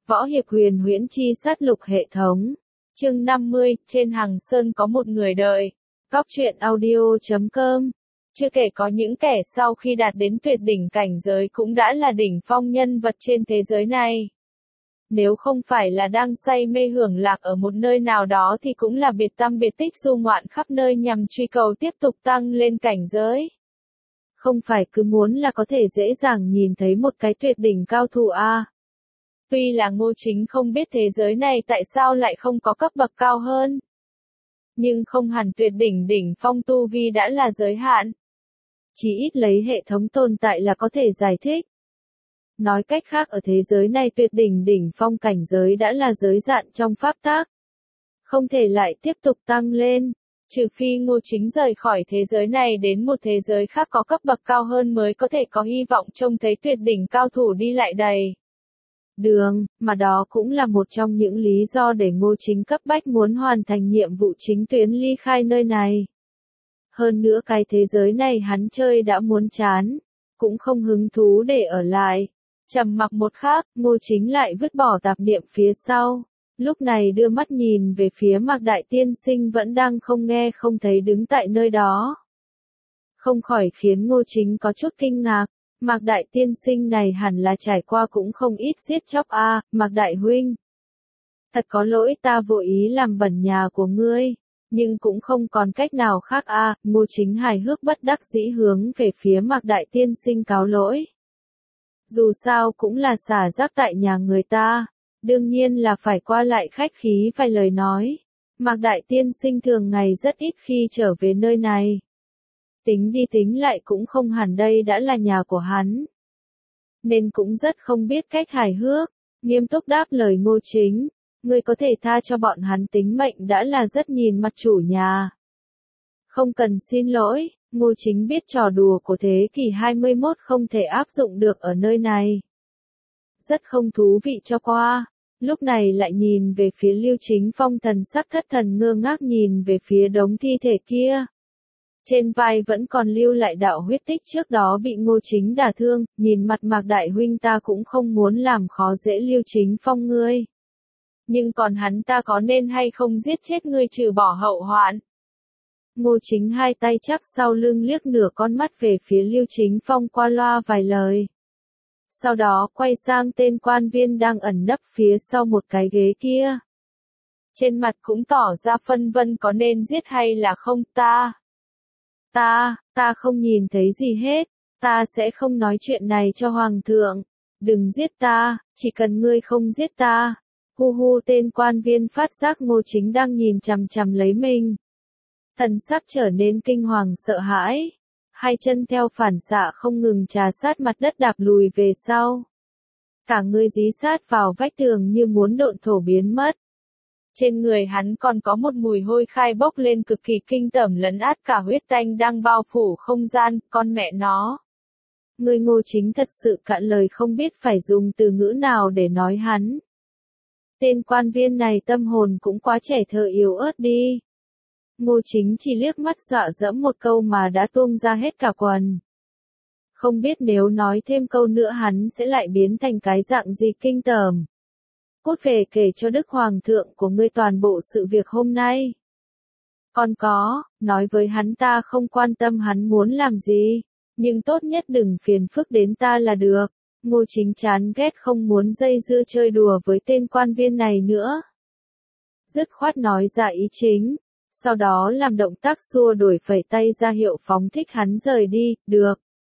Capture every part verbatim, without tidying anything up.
Võ hiệp huyền huyễn chi sát lục hệ thống. Chương năm mươi, trên Hằng Sơn có một người đợi. Góc truyện audio chấm com. Chưa kể có những kẻ sau khi đạt đến tuyệt đỉnh cảnh giới cũng đã là đỉnh phong nhân vật trên thế giới này. Nếu không phải là đang say mê hưởng lạc ở một nơi nào đó thì cũng là biệt tăm biệt tích du ngoạn khắp nơi nhằm truy cầu tiếp tục tăng lên cảnh giới. Không phải cứ muốn là có thể dễ dàng nhìn thấy một cái tuyệt đỉnh cao thủ a. Tuy là Ngô Chính không biết thế giới này tại sao lại không có cấp bậc cao hơn. Nhưng không hẳn tuyệt đỉnh đỉnh phong tu vi đã là giới hạn. Chỉ ít lấy hệ thống tồn tại là có thể giải thích. Nói cách khác ở thế giới này tuyệt đỉnh đỉnh phong cảnh giới đã là giới hạn trong pháp tắc. Không thể lại tiếp tục tăng lên, trừ phi Ngô Chính rời khỏi thế giới này đến một thế giới khác có cấp bậc cao hơn mới có thể có hy vọng trông thấy tuyệt đỉnh cao thủ đi lại đầy đường, mà đó cũng là một trong những lý do để Ngô Chính cấp bách muốn hoàn thành nhiệm vụ chính tuyến ly khai nơi này. Hơn nữa cái thế giới này hắn chơi đã muốn chán, cũng không hứng thú để ở lại. Trầm mặc một khắc, Ngô Chính lại vứt bỏ tạp niệm phía sau. Lúc này đưa mắt nhìn về phía Mạc Đại Tiên Sinh vẫn đang không nghe không thấy đứng tại nơi đó. Không khỏi khiến Ngô Chính có chút kinh ngạc. Mạc Đại Tiên Sinh này hẳn là trải qua cũng không ít giết chóc a, à, Mạc Đại Huynh. Thật có lỗi ta vô ý làm bẩn nhà của ngươi, nhưng cũng không còn cách nào khác a, à, Ngô Chính hài hước bất đắc dĩ hướng về phía Mạc Đại Tiên Sinh cáo lỗi. Dù sao cũng là xả rác tại nhà người ta, đương nhiên là phải qua lại khách khí vài lời nói. Mạc Đại Tiên Sinh thường ngày rất ít khi trở về nơi này. Tính đi tính lại cũng không hẳn đây đã là nhà của hắn. Nên cũng rất không biết cách hài hước, nghiêm túc đáp lời Ngô Chính. Ngươi có thể tha cho bọn hắn tính mệnh đã là rất nhìn mặt chủ nhà. Không cần xin lỗi, Ngô Chính biết trò đùa của thế kỷ hai mươi mốt không thể áp dụng được ở nơi này. Rất không thú vị cho qua. Lúc này lại nhìn về phía Lưu Chính Phong thần sắc thất thần ngơ ngác nhìn về phía đống thi thể kia. Trên vai vẫn còn lưu lại đạo huyết tích trước đó bị Ngô Chính đả thương, nhìn mặt Mạc Đại Huynh ta cũng không muốn làm khó dễ Lưu Chính Phong ngươi. Nhưng còn hắn ta có nên hay không giết chết ngươi trừ bỏ hậu hoạn? Ngô Chính hai tay chắp sau lưng liếc nửa con mắt về phía Lưu Chính Phong qua loa vài lời. Sau đó quay sang tên quan viên đang ẩn nấp phía sau một cái ghế kia. Trên mặt cũng tỏ ra phân vân có nên giết hay là không ta. Ta, ta không nhìn thấy gì hết, ta sẽ không nói chuyện này cho Hoàng thượng. Đừng giết ta, chỉ cần ngươi không giết ta. Hu hu tên quan viên phát giác Ngô Chính đang nhìn chằm chằm lấy mình. Thần sắc trở nên kinh hoàng sợ hãi. Hai chân theo phản xạ không ngừng trà sát mặt đất đạp lùi về sau. Cả người dí sát vào vách tường như muốn độn thổ biến mất. Trên người hắn còn có một mùi hôi khai bốc lên cực kỳ kinh tởm lấn át cả huyết tanh đang bao phủ không gian, con mẹ nó. Người Ngô Chính thật sự cạn lời không biết phải dùng từ ngữ nào để nói hắn. Tên quan viên này tâm hồn cũng quá trẻ thơ yếu ớt đi. Ngô Chính chỉ liếc mắt dọa dẫm một câu mà đã tuông ra hết cả quần. Không biết nếu nói thêm câu nữa hắn sẽ lại biến thành cái dạng gì kinh tởm. Cút về kể cho Đức Hoàng thượng của ngươi toàn bộ sự việc hôm nay. Còn có, nói với hắn ta không quan tâm hắn muốn làm gì, nhưng tốt nhất đừng phiền phức đến ta là được. Ngô Chính chán ghét không muốn dây dưa chơi đùa với tên quan viên này nữa. Dứt khoát nói ra ý chính, sau đó làm động tác xua đuổi phẩy tay ra hiệu phóng thích hắn rời đi, được.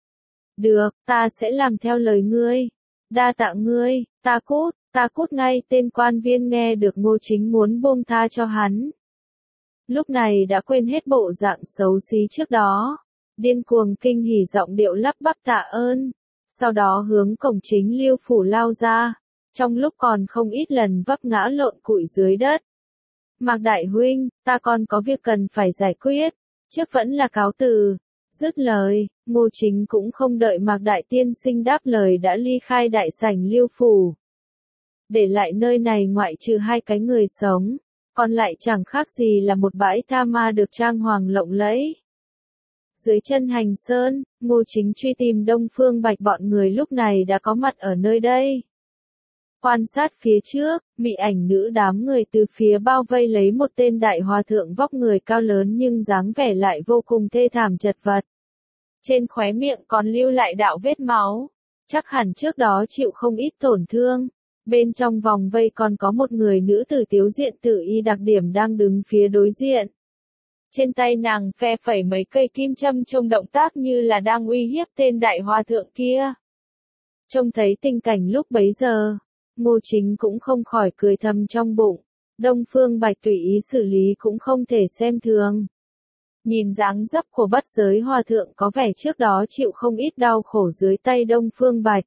Được, ta sẽ làm theo lời ngươi. Đa tạ ngươi, ta cút, ta cút ngay. Tên quan viên nghe được Ngô Chính muốn buông tha cho hắn. Lúc này đã quên hết bộ dạng xấu xí trước đó. Điên cuồng kinh hỉ giọng điệu lắp bắp tạ ơn. Sau đó hướng cổng chính Lưu phủ lao ra. Trong lúc còn không ít lần vấp ngã lộn cụi dưới đất. Mạc Đại Huynh, ta còn có việc cần phải giải quyết. Trước vẫn là cáo từ. Dứt lời, Ngô Chính cũng không đợi Mạc Đại Tiên Sinh đáp lời đã ly khai đại sảnh Lưu phủ. Để lại nơi này ngoại trừ hai cái người sống, còn lại chẳng khác gì là một bãi tha ma được trang hoàng lộng lẫy. Dưới chân Hành Sơn, Ngô Chính truy tìm Đông Phương Bạch bọn người lúc này đã có mặt ở nơi đây. Quan sát phía trước, mị ảnh nữ đám người từ phía bao vây lấy một tên đại hòa thượng vóc người cao lớn nhưng dáng vẻ lại vô cùng thê thảm chật vật. Trên khóe miệng còn lưu lại đạo vết máu, chắc hẳn trước đó chịu không ít tổn thương. Bên trong vòng vây còn có một người nữ tử tiếu diện tự y đặc điểm đang đứng phía đối diện. Trên tay nàng phe phẩy mấy cây kim châm trông động tác như là đang uy hiếp tên đại hòa thượng kia. Trông thấy tình cảnh lúc bấy giờ, Ngô Chính cũng không khỏi cười thầm trong bụng. Đông Phương Bạch tùy ý xử lý cũng không thể xem thường. Nhìn dáng dấp của bất giới hòa thượng có vẻ trước đó chịu không ít đau khổ dưới tay Đông Phương Bạch.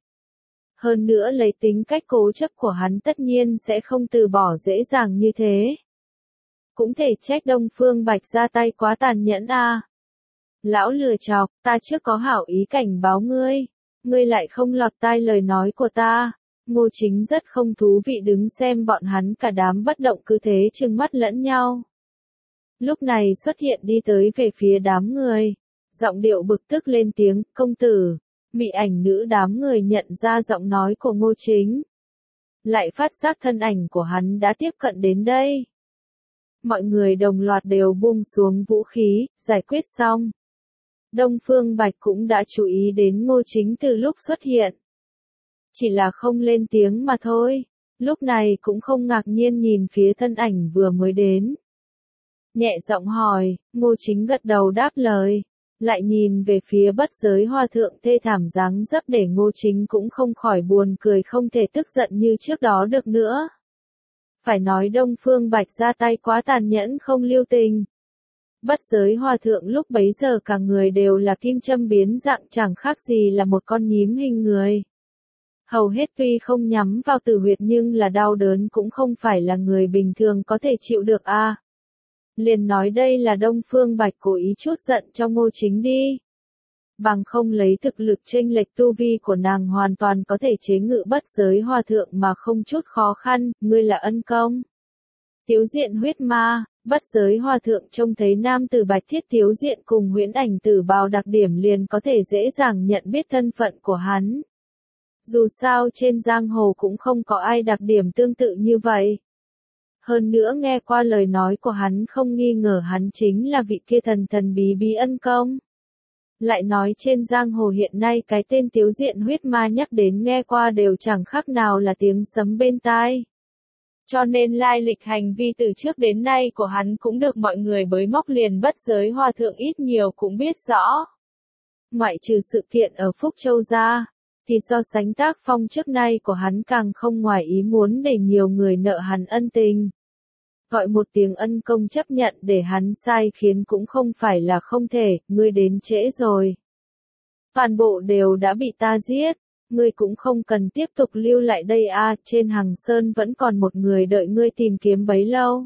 Hơn nữa lấy tính cách cố chấp của hắn tất nhiên sẽ không từ bỏ dễ dàng như thế. Cũng thể trách Đông Phương Bạch ra tay quá tàn nhẫn à. Lão lừa chọc, ta trước có hảo ý cảnh báo ngươi, ngươi lại không lọt tai lời nói của ta. Ngô Chính rất không thú vị đứng xem bọn hắn cả đám bất động cứ thế trừng mắt lẫn nhau. Lúc này xuất hiện đi tới về phía đám người, giọng điệu bực tức lên tiếng, công tử. Mị ảnh nữ đám người nhận ra giọng nói của Ngô Chính. Lại phát giác thân ảnh của hắn đã tiếp cận đến đây. Mọi người đồng loạt đều buông xuống vũ khí, giải quyết xong. Đông Phương Bạch cũng đã chú ý đến Ngô Chính từ lúc xuất hiện. Chỉ là không lên tiếng mà thôi, lúc này cũng không ngạc nhiên nhìn phía thân ảnh vừa mới đến. Nhẹ giọng hỏi, Ngô Chính gật đầu đáp lời. Lại nhìn về phía bất giới hòa thượng thê thảm dáng dấp để Ngô Chính cũng không khỏi buồn cười không thể tức giận như trước đó được nữa. Phải nói Đông Phương Bạch ra tay quá tàn nhẫn không lưu tình. Bất giới hòa thượng lúc bấy giờ cả người đều là kim châm biến dạng chẳng khác gì là một con nhím hình người. Hầu hết tuy không nhắm vào tử huyệt nhưng là đau đớn cũng không phải là người bình thường có thể chịu được a. À. Liền nói đây là Đông Phương Bạch cố ý chút giận cho Ngô Chính đi. Bằng không lấy thực lực chênh lệch tu vi của nàng hoàn toàn có thể chế ngự bất giới hòa thượng mà không chút khó khăn, ngươi là ân công. Tiếu diện huyết ma, bất giới hòa thượng trông thấy nam tử bạch thiết tiếu diện cùng huyễn ảnh tử bào đặc điểm liền có thể dễ dàng nhận biết thân phận của hắn. Dù sao trên giang hồ cũng không có ai đặc điểm tương tự như vậy. Hơn nữa nghe qua lời nói của hắn không nghi ngờ hắn chính là vị kia thần thần bí bí ân công. Lại nói trên giang hồ hiện nay cái tên tiếu diện huyết ma nhắc đến nghe qua đều chẳng khác nào là tiếng sấm bên tai. Cho nên lai lịch hành vi từ trước đến nay của hắn cũng được mọi người bới móc liền bất giới hòa thượng ít nhiều cũng biết rõ. Ngoại trừ sự kiện ở Phúc Châu ra, thì so sánh tác phong trước nay của hắn càng không ngoài ý muốn để nhiều người nợ hắn ân tình. Gọi một tiếng ân công chấp nhận để hắn sai khiến cũng không phải là không thể, ngươi đến trễ rồi. Toàn bộ đều đã bị ta giết, ngươi cũng không cần tiếp tục lưu lại đây a, à, trên Hằng Sơn vẫn còn một người đợi ngươi tìm kiếm bấy lâu.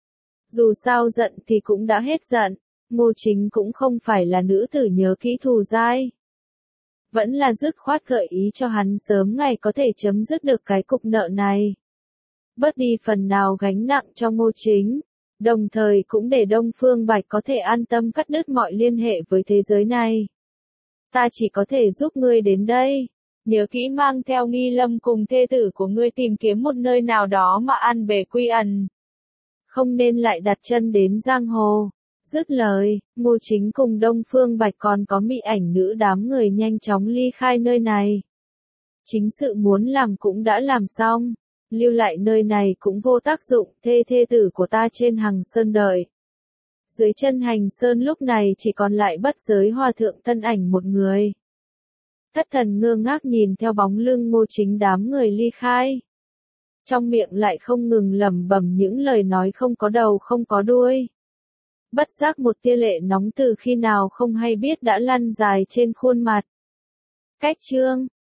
Dù sao giận thì cũng đã hết giận, Ngô Chính cũng không phải là nữ tử nhớ kỹ thù dai. Vẫn là dứt khoát gợi ý cho hắn sớm ngày có thể chấm dứt được cái cục nợ này. Bớt đi phần nào gánh nặng cho Ngô Chính, đồng thời cũng để Đông Phương Bạch có thể an tâm cắt đứt mọi liên hệ với thế giới này. Ta chỉ có thể giúp ngươi đến đây, nhớ kỹ mang theo Nghi Lâm cùng thê tử của ngươi tìm kiếm một nơi nào đó mà an bề quy ẩn. Không nên lại đặt chân đến giang hồ. Dứt lời, Ngô Chính cùng Đông Phương Bạch còn có mị ảnh nữ đám người nhanh chóng ly khai nơi này. Chính sự muốn làm cũng đã làm xong, lưu lại nơi này cũng vô tác dụng, thê thê tử của ta trên Hằng Sơn đợi. Dưới chân Hành Sơn lúc này chỉ còn lại bất giới hòa thượng thân ảnh một người. Thất thần ngơ ngác nhìn theo bóng lưng Ngô Chính đám người ly khai. Trong miệng lại không ngừng lẩm bẩm những lời nói không có đầu không có đuôi. Bất giác một tia lệ nóng từ khi nào không hay biết đã lăn dài trên khuôn mặt. Cách chương